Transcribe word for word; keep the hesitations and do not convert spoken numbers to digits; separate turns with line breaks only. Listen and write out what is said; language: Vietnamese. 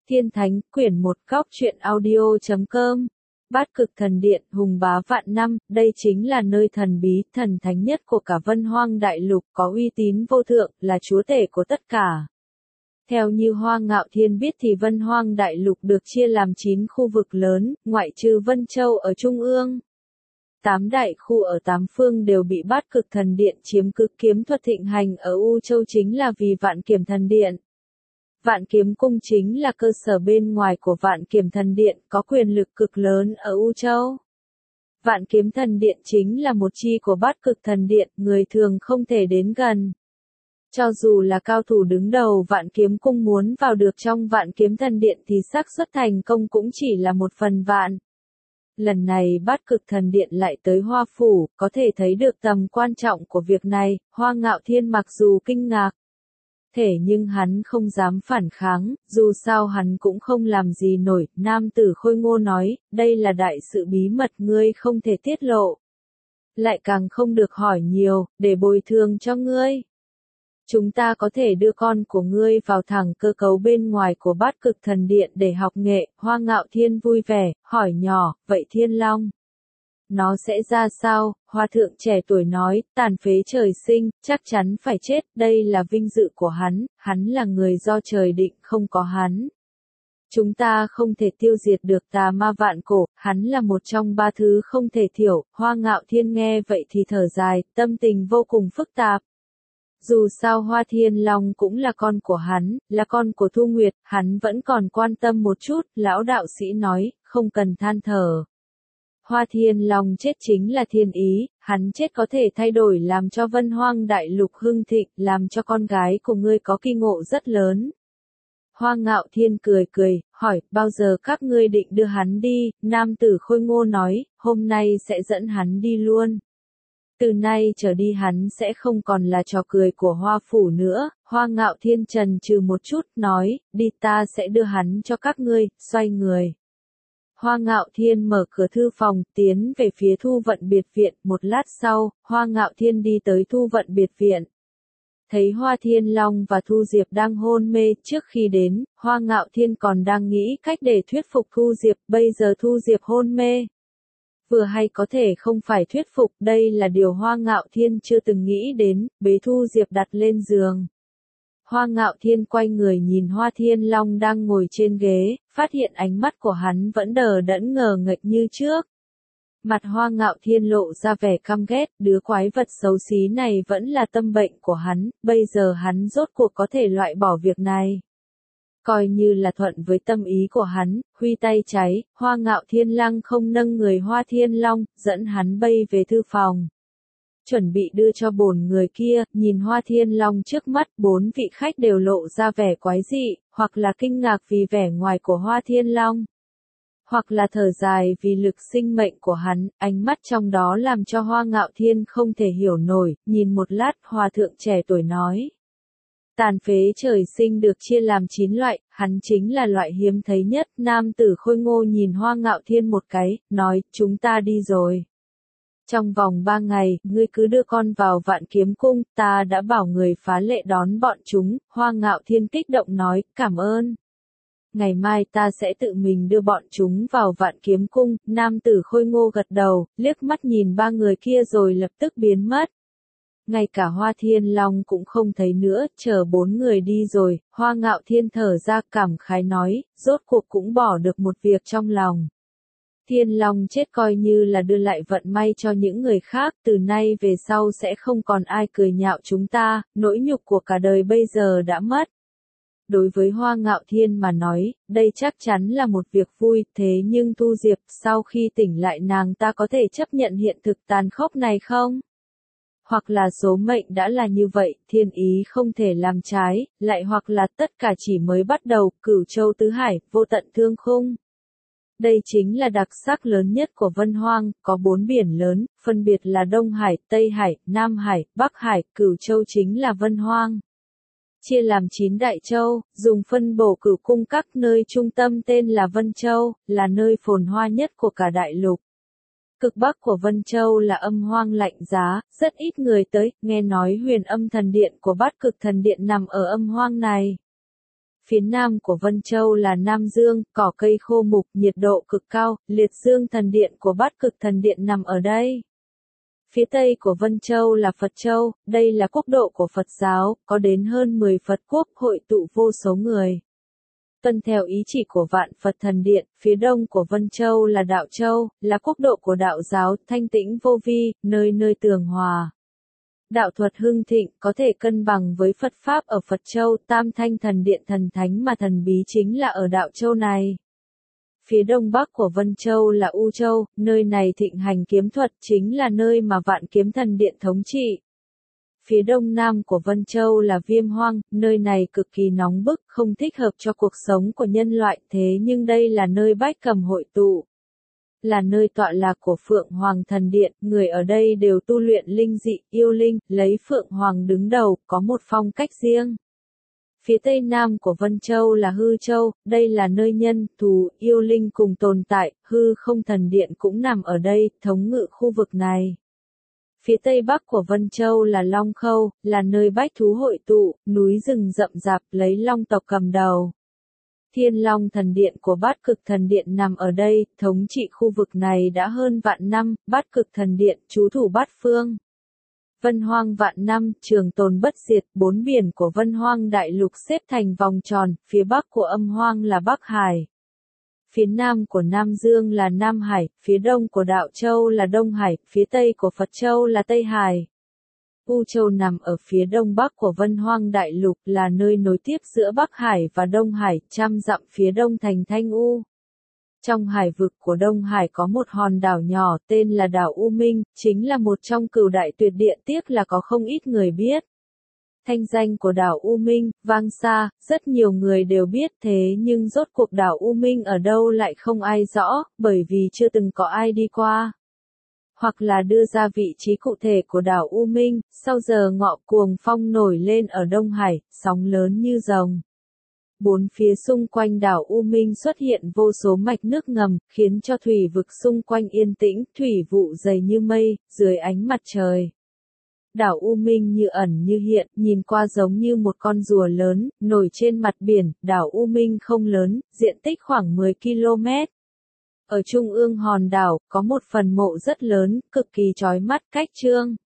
Thiên Thánh, quyển một góc truyện audio chấm com. Bát Cực Thần Điện, hùng bá vạn năm, đây chính là nơi thần bí, thần thánh nhất của cả Vân Hoang Đại Lục, có uy tín vô thượng, là chúa tể của tất cả. Theo như Hoa Ngạo Thiên biết thì Vân Hoang Đại Lục được chia làm chín khu vực lớn, ngoại trừ Vân Châu ở trung ương. Tám đại khu ở tám phương đều bị Bát Cực Thần Điện chiếm cứ, kiếm thuật thịnh hành ở U Châu chính là vì Vạn Kiểm Thần Điện. Vạn Kiếm Cung chính là cơ sở bên ngoài của Vạn Kiểm Thần Điện, có quyền lực cực lớn ở U Châu. Vạn Kiếm Thần Điện chính là một chi của Bát Cực Thần Điện, người thường không thể đến gần. Cho dù là cao thủ đứng đầu Vạn Kiếm Cung muốn vào được trong Vạn Kiếm Thần Điện thì xác suất thành công cũng chỉ là một phần vạn. Lần này Bát Cực Thần Điện lại tới Hoa Phủ, có thể thấy được tầm quan trọng của việc này. Hoa Ngạo Thiên mặc dù kinh ngạc, thể nhưng hắn không dám phản kháng, dù sao hắn cũng không làm gì nổi. Nam tử Khôi Ngô nói, đây là đại sự bí mật ngươi không thể tiết lộ. Lại càng không được hỏi nhiều, để bồi thường cho ngươi. Chúng ta có thể đưa con của ngươi vào thẳng cơ cấu bên ngoài của Bát Cực Thần Điện để học nghệ. Hoa Ngạo Thiên vui vẻ, hỏi nhỏ, vậy Thiên Long? Nó sẽ ra sao? Hoa thượng trẻ tuổi nói, tàn phế trời sinh, chắc chắn phải chết, đây là vinh dự của hắn, hắn là người do trời định, không có hắn. Chúng ta không thể tiêu diệt được tà ma vạn cổ, hắn là một trong ba thứ không thể thiểu. Hoa Ngạo Thiên nghe vậy thì thở dài, tâm tình vô cùng phức tạp. Dù sao Hoa Thiên Long cũng là con của hắn, là con của Thu Nguyệt, hắn vẫn còn quan tâm một chút. Lão đạo sĩ nói, không cần than thở. Hoa Thiên Long chết chính là thiên ý, hắn chết có thể thay đổi làm cho Vân Hoang Đại Lục hưng thịnh, làm cho con gái của ngươi có kỳ ngộ rất lớn. Hoa Ngạo Thiên cười cười, hỏi, bao giờ các ngươi định đưa hắn đi? Nam tử Khôi Ngô nói, hôm nay sẽ dẫn hắn đi luôn. Từ nay trở đi hắn sẽ không còn là trò cười của Hoa Phủ nữa. Hoa Ngạo Thiên trần trừ một chút, nói, đi ta sẽ đưa hắn cho các ngươi. Xoay người, Hoa Ngạo Thiên mở cửa thư phòng, tiến về phía Thu Vận Biệt Viện. Một lát sau, Hoa Ngạo Thiên đi tới Thu Vận Biệt Viện. Thấy Hoa Thiên Long và Thu Diệp đang hôn mê. Trước khi đến, Hoa Ngạo Thiên còn đang nghĩ cách để thuyết phục Thu Diệp, bây giờ Thu Diệp hôn mê. Vừa hay có thể không phải thuyết phục, đây là điều Hoa Ngạo Thiên chưa từng nghĩ đến. Bế Thu Diệp đặt lên giường. Hoa Ngạo Thiên quay người nhìn Hoa Thiên Long đang ngồi trên ghế, phát hiện ánh mắt của hắn vẫn đờ đẫn ngờ nghệch như trước. Mặt Hoa Ngạo Thiên lộ ra vẻ căm ghét, đứa quái vật xấu xí này vẫn là tâm bệnh của hắn, bây giờ hắn rốt cuộc có thể loại bỏ việc này. Coi như là thuận với tâm ý của hắn, huy tay cháy, Hoa Ngạo Thiên lăng không nâng người Hoa Thiên Long, dẫn hắn bay về thư phòng. Chuẩn bị đưa cho bổn người kia, nhìn Hoa Thiên Long trước mắt, bốn vị khách đều lộ ra vẻ quái dị, hoặc là kinh ngạc vì vẻ ngoài của Hoa Thiên Long, hoặc là thở dài vì lực sinh mệnh của hắn. Ánh mắt trong đó làm cho Hoa Ngạo Thiên không thể hiểu nổi. Nhìn một lát, Hòa thượng trẻ tuổi nói, tàn phế trời sinh được chia làm chín loại, hắn chính là loại hiếm thấy nhất. Nam tử Khôi Ngô nhìn Hoa Ngạo Thiên một cái, nói, chúng ta đi rồi. Trong vòng ba ngày, ngươi cứ đưa con vào Vạn Kiếm Cung, ta đã bảo người phá lệ đón bọn chúng. Hoa Ngạo Thiên kích động nói, cảm ơn. Ngày mai ta sẽ tự mình đưa bọn chúng vào Vạn Kiếm Cung. Nam tử Khôi Ngô gật đầu, liếc mắt nhìn ba người kia rồi lập tức biến mất. Ngay cả Hoa Thiên Long cũng không thấy nữa, chờ bốn người đi rồi, Hoa Ngạo Thiên thở ra cảm khái nói, rốt cuộc cũng bỏ được một việc trong lòng. Thiên Long chết coi như là đưa lại vận may cho những người khác, từ nay về sau sẽ không còn ai cười nhạo chúng ta, nỗi nhục của cả đời bây giờ đã mất. Đối với Hoa Ngạo Thiên mà nói, đây chắc chắn là một việc vui, thế nhưng Thu Diệp, sau khi tỉnh lại nàng ta có thể chấp nhận hiện thực tàn khốc này không? Hoặc là số mệnh đã là như vậy, thiên ý không thể làm trái, lại hoặc là tất cả chỉ mới bắt đầu, cửu châu tứ hải, vô tận thương khung. Đây chính là đặc sắc lớn nhất của Vân Hoang, có bốn biển lớn, phân biệt là Đông Hải, Tây Hải, Nam Hải, Bắc Hải, cửu châu chính là Vân Hoang. Chia làm chín đại châu, dùng phân bổ cửu cung các nơi trung tâm tên là Vân Châu, là nơi phồn hoa nhất của cả đại lục. Cực bắc của Vân Châu là âm hoang lạnh giá, rất ít người tới, nghe nói Huyền Âm Thần Điện của Bát Cực Thần Điện nằm ở âm hoang này. Phía nam của Vân Châu là Nam Dương, cỏ cây khô mục, nhiệt độ cực cao, liệt dương thần điện của Bát Cực Thần Điện nằm ở đây. Phía tây của Vân Châu là Phật Châu, đây là quốc độ của Phật giáo, có đến hơn mười Phật quốc hội tụ vô số người. Tuân theo ý chỉ của Vạn Phật Thần Điện, phía đông của Vân Châu là Đạo Châu, là quốc độ của đạo giáo, thanh tĩnh vô vi, nơi nơi tường hòa. Đạo thuật hưng thịnh, có thể cân bằng với Phật Pháp ở Phật Châu, Tam Thanh Thần Điện thần thánh mà thần bí chính là ở Đạo Châu này. Phía đông bắc của Vân Châu là U Châu, nơi này thịnh hành kiếm thuật chính là nơi mà Vạn Kiếm Thần Điện thống trị. Phía đông nam của Vân Châu là Viêm Hoang, nơi này cực kỳ nóng bức, không thích hợp cho cuộc sống của nhân loại, thế nhưng đây là nơi Bách Cầm hội tụ. Là nơi tọa lạc của Phượng Hoàng Thần Điện, người ở đây đều tu luyện linh dị, yêu linh, lấy Phượng Hoàng đứng đầu, có một phong cách riêng. Phía tây nam của Vân Châu là Hư Châu, đây là nơi nhân, thú, yêu linh cùng tồn tại, hư không thần điện cũng nằm ở đây, thống ngự khu vực này. Phía tây bắc của Vân Châu là Long Khâu, là nơi bách thú hội tụ, núi rừng rậm rạp lấy long tộc cầm đầu. Thiên Long Thần Điện của Bát Cực Thần Điện nằm ở đây, thống trị khu vực này đã hơn vạn năm, Bát Cực Thần Điện, trú thủ bát phương. Vân Hoang vạn năm, trường tồn bất diệt, bốn biển của Vân Hoang đại lục xếp thành vòng tròn, phía bắc của Âm Hoang là Bắc Hải. Phía nam của Nam Dương là Nam Hải, phía đông của Đạo Châu là Đông Hải, phía tây của Phật Châu là Tây Hải. U Châu nằm ở phía đông bắc của Vân Hoang đại lục, là nơi nối tiếp giữa Bắc Hải và Đông Hải, trăm dặm phía đông thành Thanh U. Trong hải vực của Đông Hải có một hòn đảo nhỏ tên là đảo U Minh, chính là một trong cửu đại tuyệt địa, tiếc là có không ít người biết. Thanh danh của đảo U Minh, vang xa, rất nhiều người đều biết, thế nhưng rốt cuộc đảo U Minh ở đâu lại không ai rõ, bởi vì chưa từng có ai đi qua. Hoặc là đưa ra vị trí cụ thể của đảo U Minh, sau giờ ngọ cuồng phong nổi lên ở Đông Hải, sóng lớn như rồng. Bốn phía xung quanh đảo U Minh xuất hiện vô số mạch nước ngầm, khiến cho thủy vực xung quanh yên tĩnh, thủy vụ dày như mây, dưới ánh mặt trời. Đảo U Minh như ẩn như hiện, nhìn qua giống như một con rùa lớn, nổi trên mặt biển, đảo U Minh không lớn, diện tích khoảng mười ki lô mét. Ở trung ương hòn đảo, có một phần mộ rất lớn, cực kỳ chói mắt, cách trương.